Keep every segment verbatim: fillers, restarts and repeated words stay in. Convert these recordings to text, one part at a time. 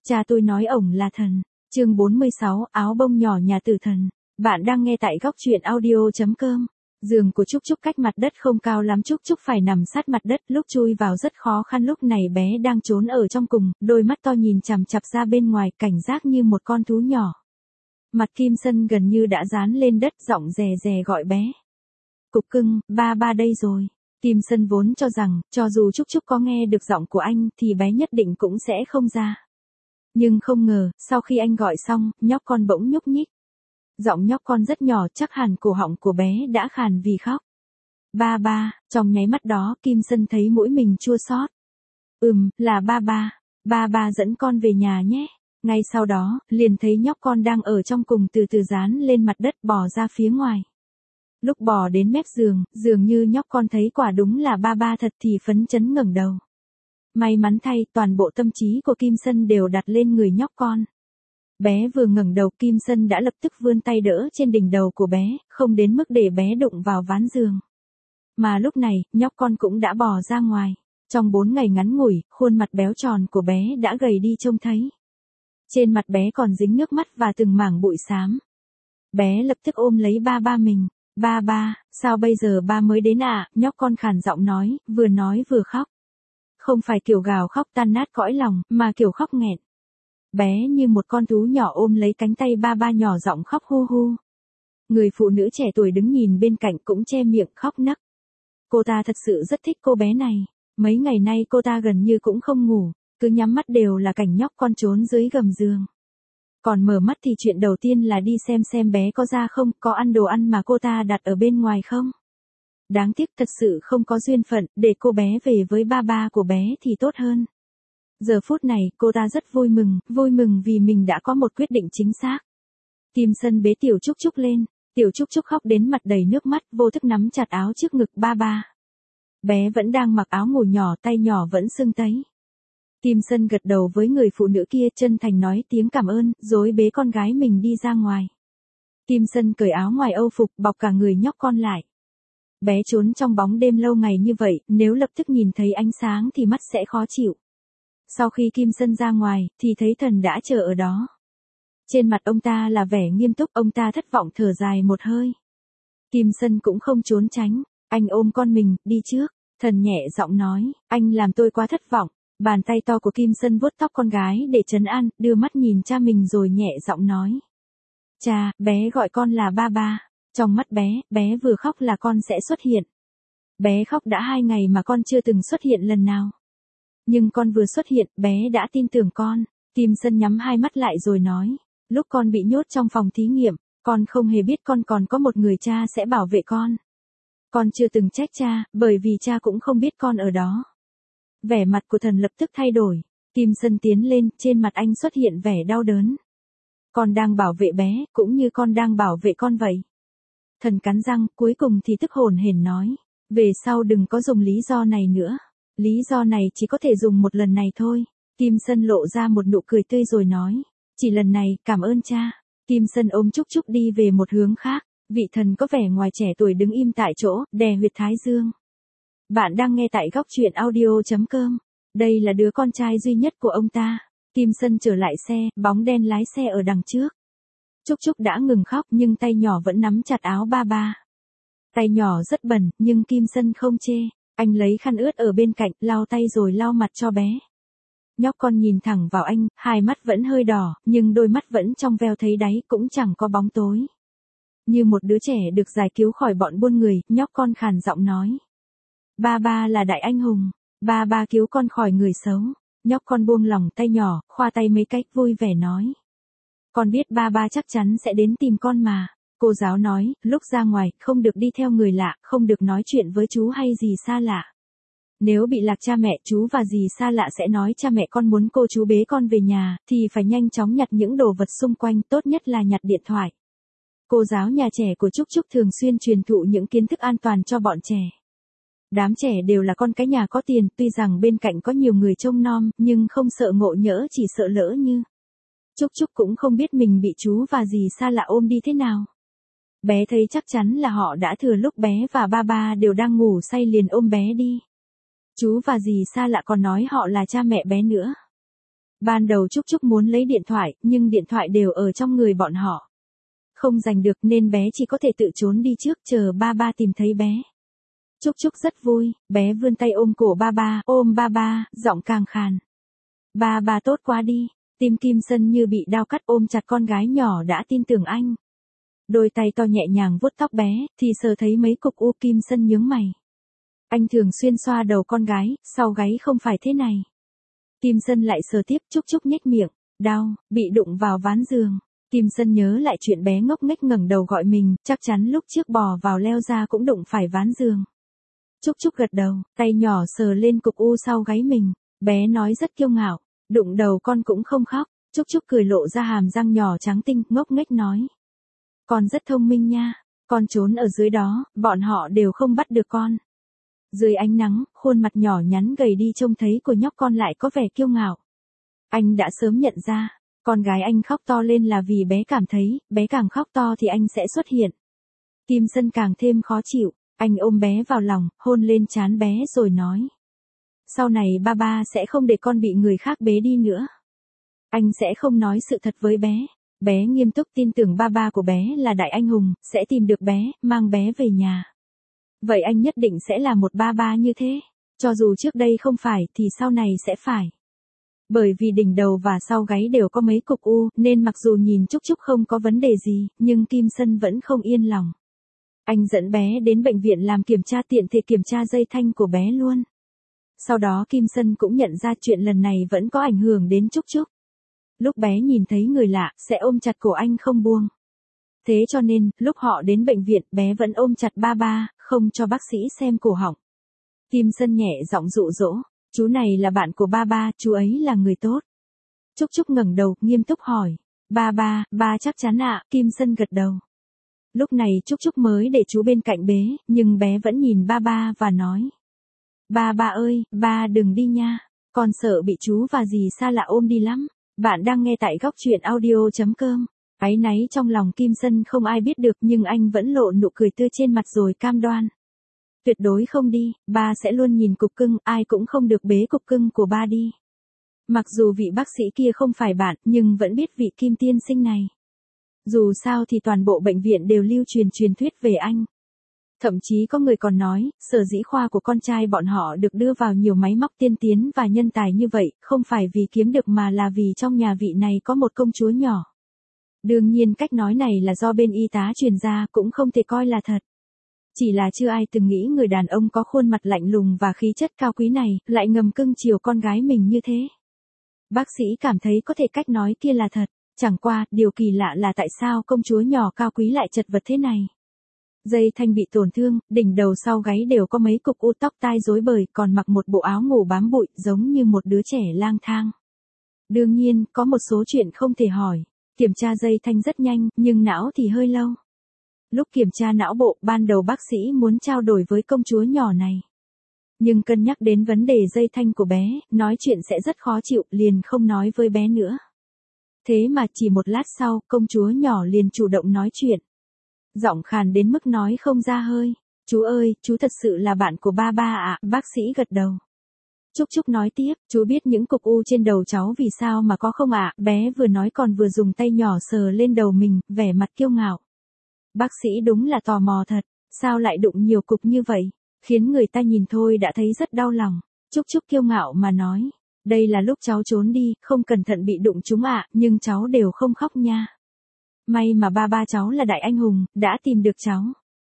Cha tôi nói ổng là thần. Chương bốn mươi sáu, áo bông nhỏ nhà tử thần. Bạn đang nghe tại góc truyện audio chấm com. Giường của Trúc Trúc cách mặt đất không cao lắm, Trúc Trúc phải nằm sát mặt đất, lúc chui vào rất khó khăn. Lúc này bé đang trốn ở trong cùng, đôi mắt to nhìn chằm chằm ra bên ngoài, cảnh giác như một con thú nhỏ. Mặt Kim Sân gần như đã dán lên đất, giọng rè rè gọi bé. Cục cưng, ba ba đây rồi. Kim Sân vốn cho rằng, cho dù Trúc Trúc có nghe được giọng của anh thì bé nhất định cũng sẽ không ra. Nhưng không ngờ, sau khi anh gọi xong, nhóc con bỗng nhúc nhích. Giọng nhóc con rất nhỏ, chắc hẳn cổ họng của bé đã khàn vì khóc. Ba ba, trong nháy mắt đó Kim Sân thấy mũi mình chua xót. Ừm, là ba ba, ba ba dẫn con về nhà nhé. Ngay sau đó, liền thấy nhóc con đang ở trong cùng từ từ dán lên mặt đất bò ra phía ngoài. Lúc bò đến mép giường, dường như nhóc con thấy quả đúng là ba ba thật thì phấn chấn ngẩng đầu. May mắn thay, toàn bộ tâm trí của Kim Sân đều đặt lên người nhóc con. Bé vừa ngẩng đầu, Kim Sân đã lập tức vươn tay đỡ trên đỉnh đầu của bé, không đến mức để bé đụng vào ván giường. Mà lúc này, nhóc con cũng đã bò ra ngoài. Trong bốn ngày ngắn ngủi, khuôn mặt béo tròn của bé đã gầy đi trông thấy. Trên mặt bé còn dính nước mắt và từng mảng bụi xám. Bé lập tức ôm lấy ba ba mình. Ba ba, sao bây giờ ba mới đến à? Nhóc con khàn giọng nói, vừa nói vừa khóc. Không phải kiểu gào khóc tan nát cõi lòng, mà kiểu khóc nghẹn. Bé như một con thú nhỏ ôm lấy cánh tay ba ba, nhỏ giọng khóc hu hu. Người phụ nữ trẻ tuổi đứng nhìn bên cạnh cũng che miệng khóc nấc. Cô ta thật sự rất thích cô bé này. Mấy ngày nay cô ta gần như cũng không ngủ, cứ nhắm mắt đều là cảnh nhóc con trốn dưới gầm giường. Còn mở mắt thì chuyện đầu tiên là đi xem xem bé có ra không, có ăn đồ ăn mà cô ta đặt ở bên ngoài không. Đáng tiếc thật sự không có duyên phận, để cô bé về với ba ba của bé thì tốt hơn. Giờ phút này, cô ta rất vui mừng, vui mừng vì mình đã có một quyết định chính xác. Kim Sân bế Tiểu Trúc Trúc lên, Tiểu Trúc Trúc khóc đến mặt đầy nước mắt, vô thức nắm chặt áo trước ngực ba ba. Bé vẫn đang mặc áo ngủ nhỏ, tay nhỏ vẫn sưng tấy. Kim Sân gật đầu với người phụ nữ kia, chân thành nói tiếng cảm ơn, rồi bế con gái mình đi ra ngoài. Kim Sân cởi áo ngoài âu phục, bọc cả người nhóc con lại. Bé trốn trong bóng đêm lâu ngày như vậy, nếu lập tức nhìn thấy ánh sáng thì mắt sẽ khó chịu. Sau khi Kim Sân ra ngoài, thì thấy thần đã chờ ở đó. Trên mặt ông ta là vẻ nghiêm túc, ông ta thất vọng thở dài một hơi. Kim Sân cũng không trốn tránh, anh ôm con mình, đi trước. Thần nhẹ giọng nói, anh làm tôi quá thất vọng. Bàn tay to của Kim Sân vuốt tóc con gái để trấn an, đưa mắt nhìn cha mình rồi nhẹ giọng nói. Cha, bé gọi con là ba ba. Trong mắt bé, bé vừa khóc là con sẽ xuất hiện. Bé khóc đã hai ngày mà con chưa từng xuất hiện lần nào. Nhưng con vừa xuất hiện, bé đã tin tưởng con. Kim Sân nhắm hai mắt lại rồi nói. Lúc con bị nhốt trong phòng thí nghiệm, con không hề biết con còn có một người cha sẽ bảo vệ con. Con chưa từng trách cha, bởi vì cha cũng không biết con ở đó. Vẻ mặt của thần lập tức thay đổi. Kim Sân tiến lên, trên mặt anh xuất hiện vẻ đau đớn. Con đang bảo vệ bé, cũng như con đang bảo vệ con vậy. Thần cắn răng, cuối cùng thì tức hổn hển nói. Về sau đừng có dùng lý do này nữa. Lý do này chỉ có thể dùng một lần này thôi. Kim Sân lộ ra một nụ cười tươi rồi nói. Chỉ lần này, cảm ơn cha. Kim Sân ôm Trúc Trúc đi về một hướng khác. Vị thần có vẻ ngoài trẻ tuổi đứng im tại chỗ, đè huyệt thái dương. Bạn đang nghe tại góc truyện audio chấm com. Đây là đứa con trai duy nhất của ông ta. Kim Sân trở lại xe, bóng đen lái xe ở đằng trước. Trúc Trúc đã ngừng khóc nhưng tay nhỏ vẫn nắm chặt áo ba ba. Tay nhỏ rất bẩn, nhưng Kim Sân không chê. Anh lấy khăn ướt ở bên cạnh, lau tay rồi lau mặt cho bé. Nhóc con nhìn thẳng vào anh, hai mắt vẫn hơi đỏ, nhưng đôi mắt vẫn trong veo thấy đáy, cũng chẳng có bóng tối. Như một đứa trẻ được giải cứu khỏi bọn buôn người, nhóc con khàn giọng nói. Ba ba là đại anh hùng, ba ba cứu con khỏi người xấu. Nhóc con buông lỏng tay nhỏ, khoa tay mấy cách vui vẻ nói. Con biết ba ba chắc chắn sẽ đến tìm con mà. Cô giáo nói, lúc ra ngoài, không được đi theo người lạ, không được nói chuyện với chú hay gì xa lạ. Nếu bị lạc cha mẹ, chú và dì xa lạ sẽ nói cha mẹ con muốn cô chú bế con về nhà, thì phải nhanh chóng nhặt những đồ vật xung quanh, tốt nhất là nhặt điện thoại. Cô giáo nhà trẻ của Trúc Trúc thường xuyên truyền thụ những kiến thức an toàn cho bọn trẻ. Đám trẻ đều là con cái nhà có tiền, tuy rằng bên cạnh có nhiều người trông nom, nhưng không sợ ngộ nhỡ, chỉ sợ lỡ như. Trúc Trúc cũng không biết mình bị chú và dì xa lạ ôm đi thế nào. Bé thấy chắc chắn là họ đã thừa lúc bé và ba ba đều đang ngủ say liền ôm bé đi. Chú và dì xa lạ còn nói họ là cha mẹ bé nữa. Ban đầu Trúc Trúc muốn lấy điện thoại, nhưng điện thoại đều ở trong người bọn họ. Không giành được nên bé chỉ có thể tự trốn đi trước chờ ba ba tìm thấy bé. Trúc Trúc rất vui, bé vươn tay ôm cổ ba ba, ôm ba ba, giọng càng khàn. Ba ba tốt quá đi, tim Kim Sân như bị đao cắt ôm chặt con gái nhỏ đã tin tưởng anh. Đôi tay to nhẹ nhàng vuốt tóc bé, thì sờ thấy mấy cục u. Kim Sân nhướng mày. Anh thường xuyên xoa đầu con gái, sau gáy không phải thế này. Kim Sân lại sờ tiếp. Trúc Trúc nhếch miệng, đau, bị đụng vào ván giường. Kim Sân nhớ lại chuyện bé ngốc nghếch ngẩng đầu gọi mình, chắc chắn lúc trước bò vào leo ra cũng đụng phải ván giường. Trúc Trúc gật đầu, tay nhỏ sờ lên cục u sau gáy mình, bé nói rất kiêu ngạo, đụng đầu con cũng không khóc. Trúc Trúc cười lộ ra hàm răng nhỏ trắng tinh, ngốc nghếch nói. Con rất thông minh nha, con trốn ở dưới đó, bọn họ đều không bắt được con. Dưới ánh nắng, khuôn mặt nhỏ nhắn gầy đi trông thấy của nhóc con lại có vẻ kiêu ngạo. Anh đã sớm nhận ra, con gái anh khóc to lên là vì bé cảm thấy, bé càng khóc to thì anh sẽ xuất hiện. Kim Sân càng thêm khó chịu, anh ôm bé vào lòng, hôn lên trán bé rồi nói. Sau này ba ba sẽ không để con bị người khác bế đi nữa. Anh sẽ không nói sự thật với bé. Bé nghiêm túc tin tưởng ba ba của bé là đại anh hùng, sẽ tìm được bé, mang bé về nhà. Vậy anh nhất định sẽ là một ba ba như thế. Cho dù trước đây không phải thì sau này sẽ phải. Bởi vì đỉnh đầu và sau gáy đều có mấy cục u, nên mặc dù nhìn Trúc Trúc không có vấn đề gì, nhưng Kim Sân vẫn không yên lòng. Anh dẫn bé đến bệnh viện làm kiểm tra tiện thể kiểm tra dây thanh của bé luôn. Sau đó Kim Sân cũng nhận ra chuyện lần này vẫn có ảnh hưởng đến Trúc Trúc. Lúc bé nhìn thấy người lạ, sẽ ôm chặt cổ anh không buông. Thế cho nên, lúc họ đến bệnh viện, bé vẫn ôm chặt ba ba, không cho bác sĩ xem cổ họng. Kim Sân nhẹ giọng dụ dỗ, chú này là bạn của ba ba, chú ấy là người tốt. Trúc Trúc ngẩng đầu, nghiêm túc hỏi, ba ba, ba chắc chắn ạ. Kim Sân gật đầu. Lúc này Trúc Trúc mới để chú bên cạnh bế, nhưng bé vẫn nhìn ba ba và nói. Ba ba ơi, ba đừng đi nha, con sợ bị chú và dì xa lạ ôm đi lắm. Bạn đang nghe tại góc truyện audio.com. Áy náy trong lòng Kim Sân không ai biết được nhưng anh vẫn lộ nụ cười tươi trên mặt rồi cam đoan. Tuyệt đối không đi, ba sẽ luôn nhìn cục cưng, ai cũng không được bế cục cưng của ba đi. Mặc dù vị bác sĩ kia không phải bạn, nhưng vẫn biết vị Kim tiên sinh này. Dù sao thì toàn bộ bệnh viện đều lưu truyền truyền thuyết về anh. Thậm chí có người còn nói, sở dĩ khoa của con trai bọn họ được đưa vào nhiều máy móc tiên tiến và nhân tài như vậy, không phải vì kiếm được mà là vì trong nhà vị này có một công chúa nhỏ. Đương nhiên cách nói này là do bên y tá truyền ra, cũng không thể coi là thật. Chỉ là chưa ai từng nghĩ người đàn ông có khuôn mặt lạnh lùng và khí chất cao quý này, lại ngầm cưng chiều con gái mình như thế. Bác sĩ cảm thấy có thể cách nói kia là thật, chẳng qua, điều kỳ lạ là tại sao công chúa nhỏ cao quý lại chật vật thế này. Dây thanh bị tổn thương, đỉnh đầu sau gáy đều có mấy cục u, tóc tai rối bời, còn mặc một bộ áo ngủ bám bụi, giống như một đứa trẻ lang thang. Đương nhiên, có một số chuyện không thể hỏi. Kiểm tra dây thanh rất nhanh, nhưng não thì hơi lâu. Lúc kiểm tra não bộ, ban đầu bác sĩ muốn trao đổi với công chúa nhỏ này. Nhưng cân nhắc đến vấn đề dây thanh của bé, nói chuyện sẽ rất khó chịu, liền không nói với bé nữa. Thế mà chỉ một lát sau, công chúa nhỏ liền chủ động nói chuyện. Giọng khàn đến mức nói không ra hơi. Chú ơi, chú thật sự là bạn của ba ba ạ. Bác sĩ gật đầu. Trúc Trúc nói tiếp, chú biết những cục u trên đầu cháu vì sao mà có không ạ? Bé vừa nói còn vừa dùng tay nhỏ sờ lên đầu mình, vẻ mặt kiêu ngạo. Bác sĩ đúng là tò mò thật, sao lại đụng nhiều cục như vậy, khiến người ta nhìn thôi đã thấy rất đau lòng. Trúc Trúc kiêu ngạo mà nói, đây là lúc cháu trốn đi, không cẩn thận bị đụng chúng ạ, nhưng cháu đều không khóc nha. May mà ba ba cháu là đại anh hùng, đã tìm được cháu.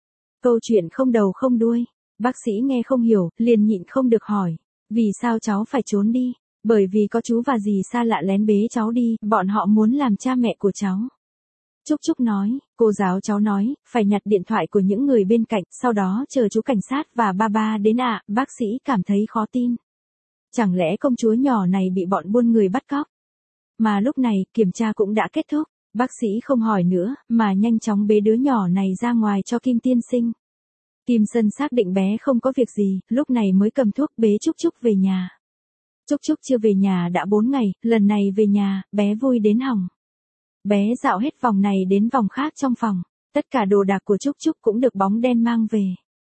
Câu chuyện không đầu không đuôi, bác sĩ nghe không hiểu, liền nhịn không được hỏi. Vì sao cháu phải trốn đi? Bởi vì có chú và dì xa lạ lén bế cháu đi, bọn họ muốn làm cha mẹ của cháu. Trúc Trúc nói, cô giáo cháu nói, phải nhặt điện thoại của những người bên cạnh, sau đó chờ chú cảnh sát và ba ba đến ạ. Bác sĩ cảm thấy khó tin. Chẳng lẽ công chúa nhỏ này bị bọn buôn người bắt cóc? Mà lúc này, kiểm tra cũng đã kết thúc. Bác sĩ không hỏi nữa, mà nhanh chóng bế đứa nhỏ này ra ngoài cho Kim tiên sinh. Kim Sân xác định bé không có việc gì, lúc này mới cầm thuốc bế Trúc Trúc về nhà. Trúc Trúc chưa về nhà đã bốn ngày, lần này về nhà, bé vui đến hỏng. Bé dạo hết vòng này đến vòng khác trong phòng, tất cả đồ đạc của Trúc Trúc cũng được bóng đen mang về.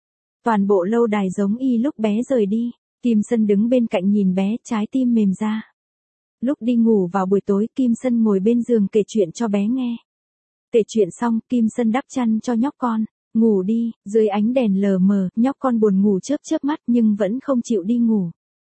Toàn bộ lâu đài giống y lúc bé rời đi, Kim Sân đứng bên cạnh nhìn bé, trái tim mềm ra. Lúc đi ngủ vào buổi tối, Kim Sân ngồi bên giường kể chuyện cho bé nghe. Kể chuyện xong, Kim Sân đắp chăn cho nhóc con. Ngủ đi, dưới ánh đèn lờ mờ, nhóc con buồn ngủ chớp chớp mắt nhưng vẫn không chịu đi ngủ.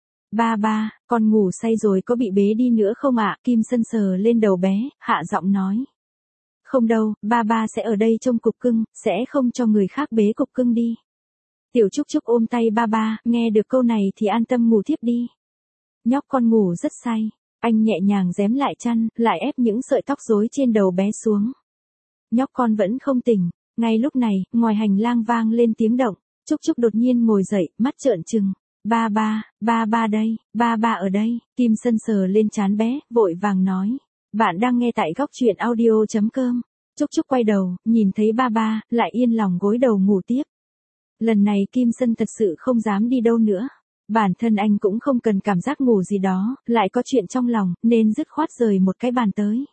Ba ba, con ngủ say rồi có bị bế đi nữa không ạ? Kim Sân sờ lên đầu bé, hạ giọng nói. Không đâu, ba ba sẽ ở đây trông cục cưng, sẽ không cho người khác bế cục cưng đi. Tiểu Trúc Trúc ôm tay ba ba, nghe được câu này thì an tâm ngủ thiếp đi. Nhóc con ngủ rất say, anh nhẹ nhàng rém lại chăn, lại ép những sợi tóc rối trên đầu bé xuống. Nhóc con vẫn không tỉnh, ngay lúc này, ngoài hành lang vang lên tiếng động, Trúc Trúc đột nhiên ngồi dậy, mắt trợn trừng. Ba ba, ba ba đây, ba ba ở đây, Kim Sân sờ lên trán bé, vội vàng nói. Bạn đang nghe tại góc truyện audio chấm com. Trúc Trúc quay đầu, nhìn thấy ba ba, lại yên lòng gối đầu ngủ tiếp. Lần này Kim Sân thật sự không dám đi đâu nữa. Bản thân anh cũng không cần cảm giác ngủ gì đó, lại có chuyện trong lòng, nên dứt khoát rời một cái bàn tới.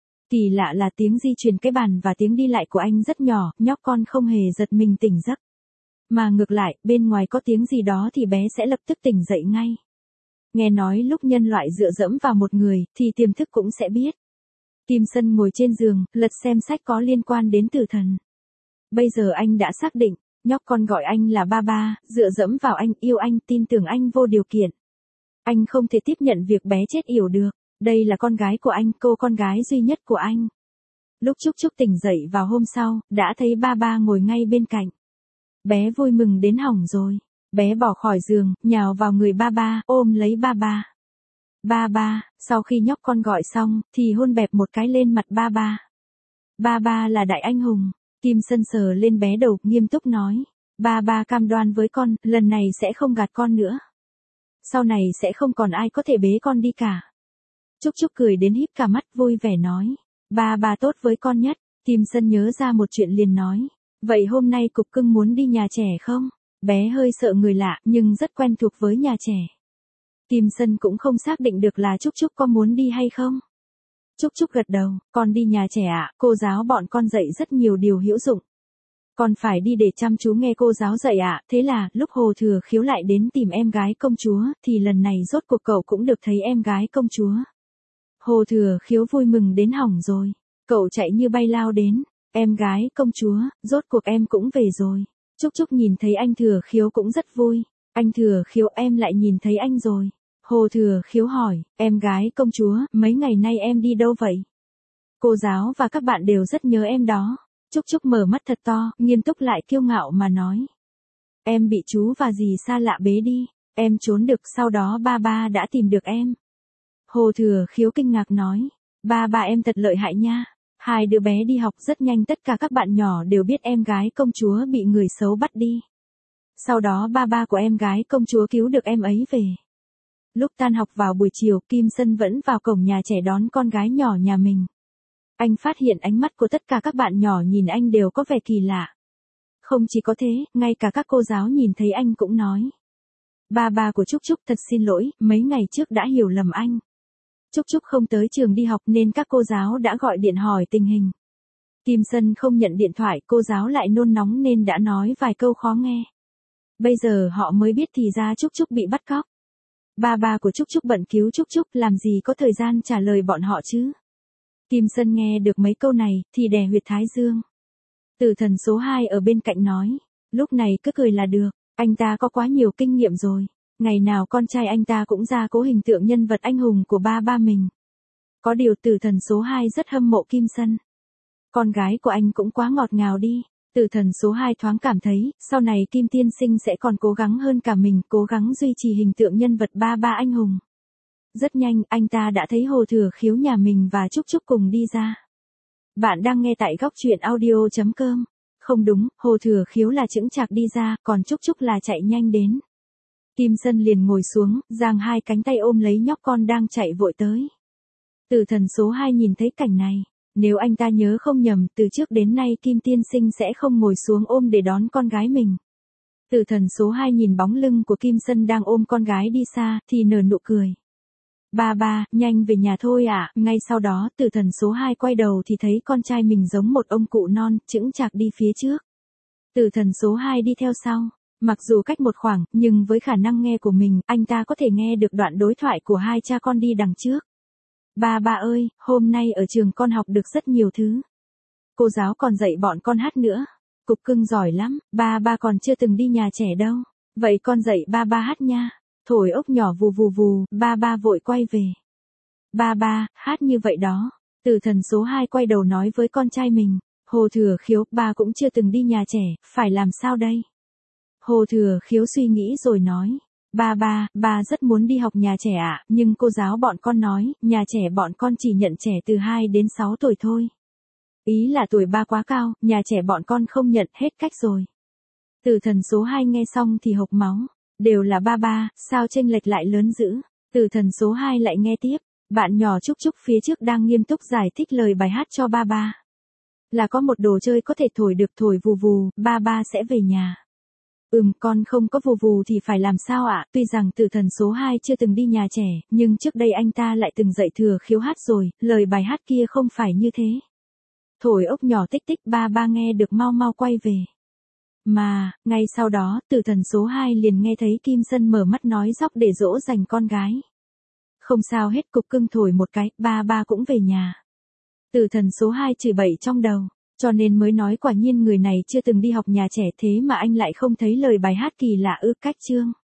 Kỳ lạ là tiếng di chuyển cái bàn và tiếng đi lại của anh rất nhỏ, nhóc con không hề giật mình tỉnh giấc. Mà ngược lại, bên ngoài có tiếng gì đó thì bé sẽ lập tức tỉnh dậy ngay. Nghe nói lúc nhân loại dựa dẫm vào một người, thì tiềm thức cũng sẽ biết. Kim Sân ngồi trên giường, lật xem sách có liên quan đến tử thần. Bây giờ anh đã xác định, nhóc con gọi anh là ba ba, dựa dẫm vào anh, yêu anh, tin tưởng anh vô điều kiện. Anh không thể tiếp nhận việc bé chết yểu được. Đây là con gái của anh, cô con gái duy nhất của anh. Lúc Trúc Trúc tỉnh dậy vào hôm sau, đã thấy ba ba ngồi ngay bên cạnh. Bé vui mừng đến hỏng rồi. Bé bỏ khỏi giường, nhào vào người ba ba, ôm lấy ba ba. Ba ba, sau khi nhóc con gọi xong, thì hôn bẹp một cái lên mặt ba ba. Ba ba là đại anh hùng. Kim Sân sờ lên bé đầu, nghiêm túc nói. Ba ba cam đoan với con, lần này sẽ không gạt con nữa. Sau này sẽ không còn ai có thể bế con đi cả. Trúc Trúc cười đến híp cả mắt, vui vẻ nói. Ba ba tốt với con nhất. Kim Sân nhớ ra một chuyện liền nói. Vậy hôm nay cục cưng muốn đi nhà trẻ không? Bé hơi sợ người lạ, nhưng rất quen thuộc với nhà trẻ. Kim Sân cũng không xác định được là Trúc Trúc có muốn đi hay không. Trúc Trúc gật đầu, con đi nhà trẻ ạ, à, cô giáo bọn con dạy rất nhiều điều hữu dụng. Con phải đi để chăm chú nghe cô giáo dạy ạ, à. Thế là, lúc Hồ Thừa Khiếu lại đến tìm em gái công chúa, thì lần này rốt cuộc cậu cũng được thấy em gái công chúa. Hồ Thừa Khiếu vui mừng đến hỏng rồi, cậu chạy như bay lao đến, em gái công chúa, rốt cuộc em cũng về rồi. Trúc Trúc nhìn thấy anh Thừa Khiếu cũng rất vui, anh Thừa Khiếu em lại nhìn thấy anh rồi. Hồ Thừa Khiếu hỏi, em gái công chúa, mấy ngày nay em đi đâu vậy? Cô giáo và các bạn đều rất nhớ em đó. Trúc Trúc mở mắt thật to, nghiêm túc lại kiêu ngạo mà nói. Em bị chú và dì xa lạ bế đi, em trốn được, sau đó ba ba đã tìm được em. Hồ Thừa Khiếu kinh ngạc nói, ba ba em thật lợi hại nha. Hai đứa bé đi học rất nhanh, tất cả các bạn nhỏ đều biết em gái công chúa bị người xấu bắt đi. Sau đó ba ba của em gái công chúa cứu được em ấy về. Lúc tan học vào buổi chiều, Kim Sân vẫn vào cổng nhà trẻ đón con gái nhỏ nhà mình. Anh phát hiện ánh mắt của tất cả các bạn nhỏ nhìn anh đều có vẻ kỳ lạ. Không chỉ có thế, ngay cả các cô giáo nhìn thấy anh cũng nói. Ba ba của Trúc Trúc thật xin lỗi, mấy ngày trước đã hiểu lầm anh. Trúc Trúc không tới trường đi học nên các cô giáo đã gọi điện hỏi tình hình. Kim Sân không nhận điện thoại, cô giáo lại nôn nóng nên đã nói vài câu khó nghe. Bây giờ họ mới biết thì ra Trúc Trúc bị bắt cóc. Ba ba của Trúc Trúc bận cứu Trúc Trúc, làm gì có thời gian trả lời bọn họ chứ. Kim Sân nghe được mấy câu này, thì đè huyệt thái dương. Tử thần số hai ở bên cạnh nói, lúc này cứ cười là được, anh ta có quá nhiều kinh nghiệm rồi. Ngày nào con trai anh ta cũng ra cố hình tượng nhân vật anh hùng của ba ba mình. Có điều tử thần số hai rất hâm mộ Kim Sân. Con gái của anh cũng quá ngọt ngào đi. Tử thần số hai thoáng cảm thấy, sau này Kim Tiên Sinh sẽ còn cố gắng hơn cả mình, cố gắng duy trì hình tượng nhân vật ba ba anh hùng. Rất nhanh, anh ta đã thấy Hồ Thừa Khiếu nhà mình và Trúc Trúc cùng đi ra. Bạn đang nghe tại góc truyện audio chấm com. Không đúng, Hồ Thừa Khiếu là chững chạc đi ra, còn Trúc Trúc là chạy nhanh đến. Kim Sân liền ngồi xuống, giang hai cánh tay ôm lấy nhóc con đang chạy vội tới. Tử thần số hai nhìn thấy cảnh này. Nếu anh ta nhớ không nhầm, từ trước đến nay Kim Tiên Sinh sẽ không ngồi xuống ôm để đón con gái mình. Tử thần số hai nhìn bóng lưng của Kim Sân đang ôm con gái đi xa, thì nở nụ cười. Ba ba, nhanh về nhà thôi ạ. À. Ngay sau đó, tử thần số hai quay đầu thì thấy con trai mình giống một ông cụ non, chững chạc đi phía trước. Tử thần số hai đi theo sau. Mặc dù cách một khoảng, nhưng với khả năng nghe của mình, anh ta có thể nghe được đoạn đối thoại của hai cha con đi đằng trước. Ba ba ơi, hôm nay ở trường con học được rất nhiều thứ. Cô giáo còn dạy bọn con hát nữa. Cục cưng giỏi lắm, ba ba còn chưa từng đi nhà trẻ đâu. Vậy con dạy ba ba hát nha. Thổi ốc nhỏ vù vù vù, ba ba vội quay về. Ba ba, hát như vậy đó. Tử thần số hai quay đầu nói với con trai mình. Hồ Thừa Khiếu, ba cũng chưa từng đi nhà trẻ, phải làm sao đây? Hồ Thừa Khiếu suy nghĩ rồi nói. Ba ba, ba rất muốn đi học nhà trẻ ạ, nhưng cô giáo bọn con nói, nhà trẻ bọn con chỉ nhận trẻ từ hai đến sáu tuổi thôi. Ý là tuổi ba quá cao, nhà trẻ bọn con không nhận, hết cách rồi. Tử thần số hai nghe xong thì hộc máu. Đều là ba ba, sao chênh lệch lại lớn dữ. Tử thần số hai lại nghe tiếp. Bạn nhỏ Trúc Trúc phía trước đang nghiêm túc giải thích lời bài hát cho ba ba. Là có một đồ chơi có thể thổi được, thổi vù vù, ba ba sẽ về nhà. Ừm, con không có vù vù thì phải làm sao ạ? Tuy rằng Tử thần số hai chưa từng đi nhà trẻ, nhưng trước đây anh ta lại từng dạy Thừa Khiếu hát rồi, lời bài hát kia không phải như thế. Thổi ốc nhỏ tích tích, ba ba nghe được mau mau quay về. Mà, ngay sau đó, Tử thần số hai liền nghe thấy Kim Sân mở mắt nói dóc để dỗ dành con gái. Không sao hết, cục cưng thổi một cái, ba ba cũng về nhà. Tử thần số hai chửi bậy trong đầu, cho nên mới nói quả nhiên người này chưa từng đi học nhà trẻ, thế mà anh lại không thấy lời bài hát kỳ lạ ư. Cách chương